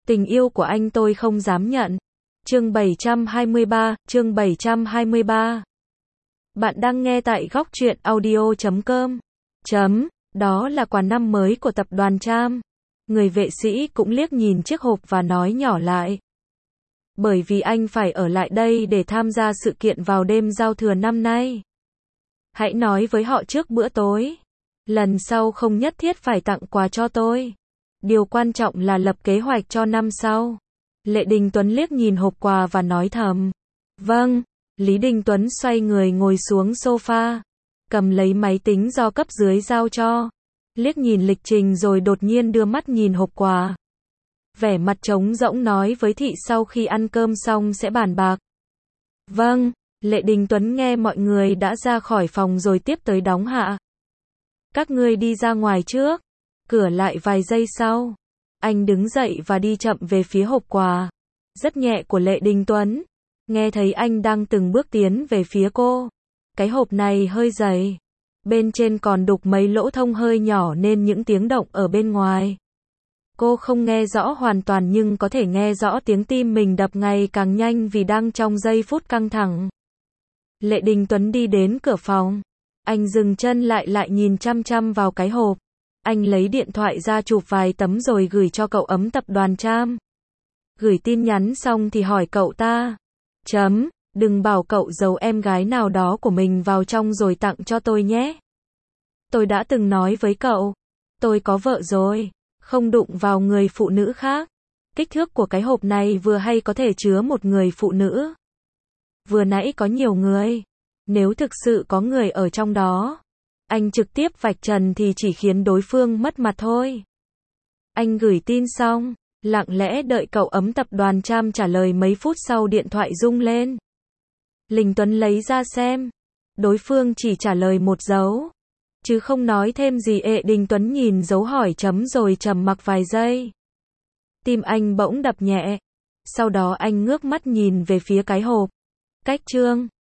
Tình yêu của anh tôi không dám nhận. Chương 723. Bạn đang nghe tại góc truyện audio.com. Đó là quà năm mới của tập đoàn Tram. Người vệ sĩ cũng liếc nhìn chiếc hộp và nói nhỏ lại. Bởi vì anh phải ở lại đây để tham gia sự kiện vào đêm giao thừa năm nay. Hãy nói với họ trước bữa tối. Lần sau không nhất thiết phải tặng quà cho tôi. Điều quan trọng là lập kế hoạch cho năm sau. Lệ Đình Tuấn liếc nhìn hộp quà và nói thầm. Vâng. Lý Đình Tuấn xoay người ngồi xuống sofa. Cầm lấy máy tính do cấp dưới giao cho. Liếc nhìn lịch trình rồi đột nhiên đưa mắt nhìn hộp quà. Vẻ mặt trống rỗng nói với Thị sau khi ăn cơm xong sẽ bàn bạc. Vâng. Lệ Đình Tuấn nghe mọi người đã ra khỏi phòng rồi tiếp tới đóng hạ. Các ngươi đi ra ngoài trước. Cửa lại vài giây sau. Anh đứng dậy và đi chậm về phía hộp quà. Rất nhẹ của Lệ Đình Tuấn. Nghe thấy anh đang từng bước tiến về phía cô. Cái hộp này hơi dày. Bên trên còn đục mấy lỗ thông hơi nhỏ nên những tiếng động ở bên ngoài. Cô không nghe rõ hoàn toàn nhưng có thể nghe rõ tiếng tim mình đập ngày càng nhanh vì đang trong giây phút căng thẳng. Lệ Đình Tuấn đi đến cửa phòng. Anh dừng chân lại nhìn chăm chăm vào cái hộp. Anh lấy điện thoại ra chụp vài tấm rồi gửi cho cậu ấm tập đoàn Tram. Gửi tin nhắn xong thì hỏi cậu ta. Đừng bảo cậu giấu em gái nào đó của mình vào trong rồi tặng cho tôi nhé. Tôi đã từng nói với cậu. Tôi có vợ rồi. Không đụng vào người phụ nữ khác. Kích thước của cái hộp này vừa hay có thể chứa một người phụ nữ. Vừa nãy có nhiều người. Nếu thực sự có người ở trong đó, anh trực tiếp vạch trần thì chỉ khiến đối phương mất mặt thôi. Anh gửi tin xong, lặng lẽ đợi cậu ấm tập đoàn Tram trả lời mấy phút sau điện thoại rung lên. Linh Tuấn lấy ra xem. Đối phương chỉ trả lời một dấu, chứ không nói thêm gì. Đình Tuấn nhìn dấu hỏi chấm rồi trầm mặc vài giây. Tim anh bỗng đập nhẹ. Sau đó anh ngước mắt nhìn về phía cái hộp. Cách chương